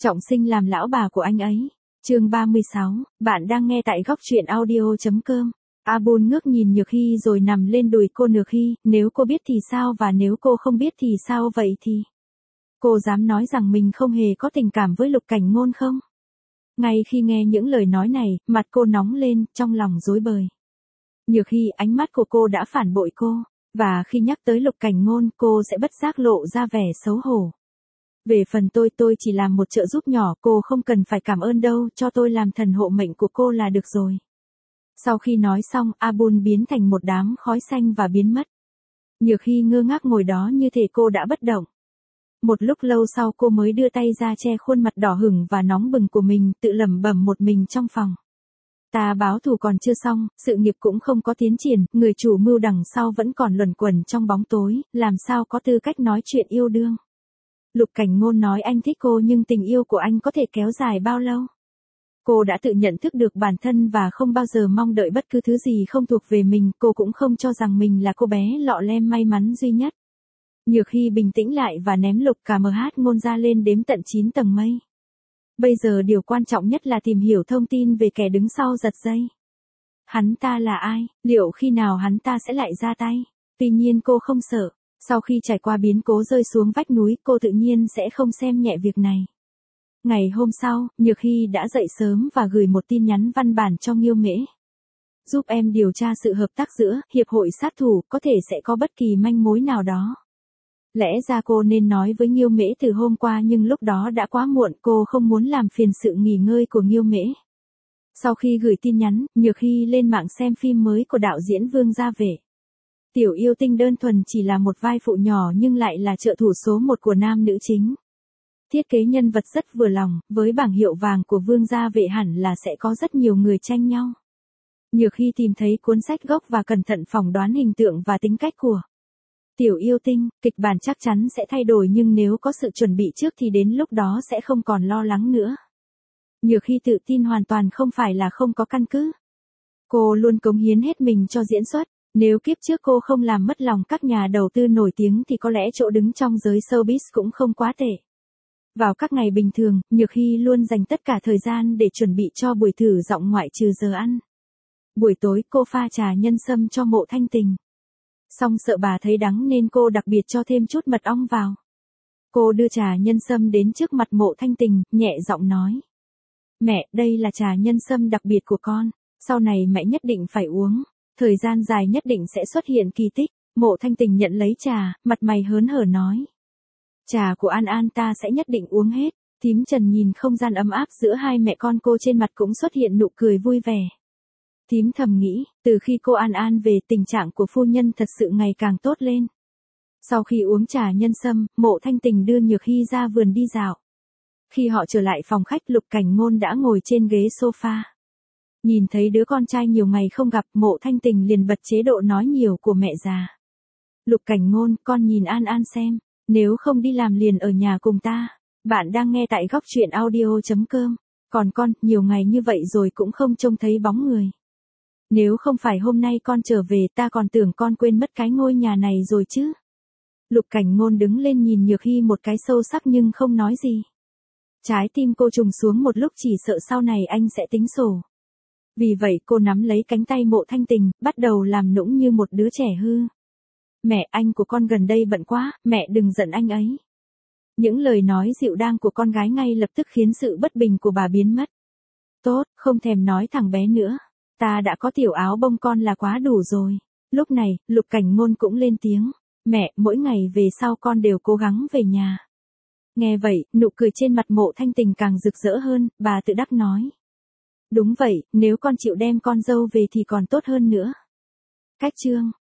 Trọng sinh làm lão bà của anh ấy. Chương 36, bạn đang nghe tại góc truyện audio.com. Abul ngước nhìn Nhược Hy rồi nằm lên đùi cô. Nhược Hy, nếu cô biết thì sao và nếu cô không biết thì sao vậy thì? Cô dám nói rằng mình không hề có tình cảm với Lục Cảnh Ngôn không? Ngay khi nghe những lời nói này, mặt cô nóng lên, trong lòng rối bời. Nhược Hy, ánh mắt của cô đã phản bội cô, và khi nhắc tới Lục Cảnh Ngôn cô sẽ bất giác lộ ra vẻ xấu hổ. Về phần tôi chỉ làm một trợ giúp nhỏ, cô không cần phải cảm ơn đâu, cho tôi làm thần hộ mệnh của cô là được rồi. Sau khi nói xong, Abul biến thành một đám khói xanh và biến mất. Nhược Hy ngơ ngác ngồi đó như thể cô đã bất động. Một lúc lâu sau cô mới đưa tay ra che khuôn mặt đỏ hửng và nóng bừng của mình, tự lẩm bẩm một mình trong phòng. Ta báo thù còn chưa xong, sự nghiệp cũng không có tiến triển, người chủ mưu đằng sau vẫn còn luẩn quẩn trong bóng tối, làm sao có tư cách nói chuyện yêu đương. Lục Cảnh Ngôn nói anh thích cô nhưng tình yêu của anh có thể kéo dài bao lâu? Cô đã tự nhận thức được bản thân và không bao giờ mong đợi bất cứ thứ gì không thuộc về mình, cô cũng không cho rằng mình là cô bé lọ lem may mắn duy nhất. Nhược Hy bình tĩnh lại và ném Lục Ngôn ra lên đếm tận 9 tầng mây. Bây giờ điều quan trọng nhất là tìm hiểu thông tin về kẻ đứng sau giật dây. Hắn ta là ai, liệu khi nào hắn ta sẽ lại ra tay? Tuy nhiên cô không sợ. Sau khi trải qua biến cố rơi xuống vách núi, cô tự nhiên sẽ không xem nhẹ việc này. Ngày hôm sau, Nhược Hy đã dậy sớm và gửi một tin nhắn văn bản cho Nghiêu Mễ. Giúp em điều tra sự hợp tác giữa Hiệp hội sát thủ, có thể sẽ có bất kỳ manh mối nào đó. Lẽ ra cô nên nói với Nghiêu Mễ từ hôm qua nhưng lúc đó đã quá muộn, cô không muốn làm phiền sự nghỉ ngơi của Nghiêu Mễ. Sau khi gửi tin nhắn, Nhược Hy lên mạng xem phim mới của đạo diễn Vương Gia Vệ. Tiểu yêu tinh đơn thuần chỉ là một vai phụ nhỏ nhưng lại là trợ thủ số 1 của nam nữ chính. Thiết kế nhân vật rất vừa lòng, với bảng hiệu vàng của Vương Gia Vệ hẳn là sẽ có rất nhiều người tranh nhau. Nhược Hy tìm thấy cuốn sách gốc và cẩn thận phỏng đoán hình tượng và tính cách của Tiểu yêu tinh, kịch bản chắc chắn sẽ thay đổi nhưng nếu có sự chuẩn bị trước thì đến lúc đó sẽ không còn lo lắng nữa. Nhược Hy tự tin hoàn toàn không phải là không có căn cứ. Cô luôn cống hiến hết mình cho diễn xuất. Nếu kiếp trước cô không làm mất lòng các nhà đầu tư nổi tiếng thì có lẽ chỗ đứng trong giới showbiz cũng không quá tệ. Vào các ngày bình thường, Nhược Hy luôn dành tất cả thời gian để chuẩn bị cho buổi thử giọng ngoại trừ giờ ăn. Buổi tối cô pha trà nhân sâm cho Mộ Thanh Tình. Song sợ bà thấy đắng nên cô đặc biệt cho thêm chút mật ong vào. Cô đưa trà nhân sâm đến trước mặt Mộ Thanh Tình, nhẹ giọng nói. Mẹ, đây là trà nhân sâm đặc biệt của con, sau này mẹ nhất định phải uống. Thời gian dài nhất định sẽ xuất hiện kỳ tích. Mộ Thanh Tình nhận lấy trà, mặt mày hớn hở nói. Trà của An An ta sẽ nhất định uống hết. Thím Trần nhìn không gian ấm áp giữa hai mẹ con cô, trên mặt cũng xuất hiện nụ cười vui vẻ. Thím thầm nghĩ, từ khi cô An An về, tình trạng của phu nhân thật sự ngày càng tốt lên. Sau khi uống trà nhân sâm, Mộ Thanh Tình đưa Nhược Hy ra vườn đi dạo. Khi họ trở lại phòng khách, Lục Cảnh Ngôn đã ngồi trên ghế sofa. Nhìn thấy đứa con trai nhiều ngày không gặp, Mộ Thanh Tình liền bật chế độ nói nhiều của mẹ già. Lục Cảnh Ngôn, con nhìn An An xem, nếu không đi làm liền ở nhà cùng ta. Bạn đang nghe tại góc truyện audio.com. Còn con, nhiều ngày như vậy rồi cũng không trông thấy bóng người. Nếu không phải hôm nay con trở về, ta còn tưởng con quên mất cái ngôi nhà này rồi chứ. Lục Cảnh Ngôn đứng lên nhìn Nhược Hy một cái sâu sắc nhưng không nói gì. Trái tim cô trùng xuống một lúc, chỉ sợ sau này anh sẽ tính sổ. Vì vậy cô nắm lấy cánh tay Mộ Thanh Tình, bắt đầu làm nũng như một đứa trẻ hư. Mẹ, anh của con gần đây bận quá, mẹ đừng giận anh ấy. Những lời nói dịu dàng của con gái ngay lập tức khiến sự bất bình của bà biến mất. Tốt, không thèm nói thằng bé nữa. Ta đã có tiểu áo bông con là quá đủ rồi. Lúc này, Lục Cảnh Ngôn cũng lên tiếng. Mẹ, mỗi ngày về sau con đều cố gắng về nhà. Nghe vậy, nụ cười trên mặt Mộ Thanh Tình càng rực rỡ hơn, bà tự đắc nói. Đúng vậy, nếu con chịu đem con dâu về thì còn tốt hơn nữa. Cách chương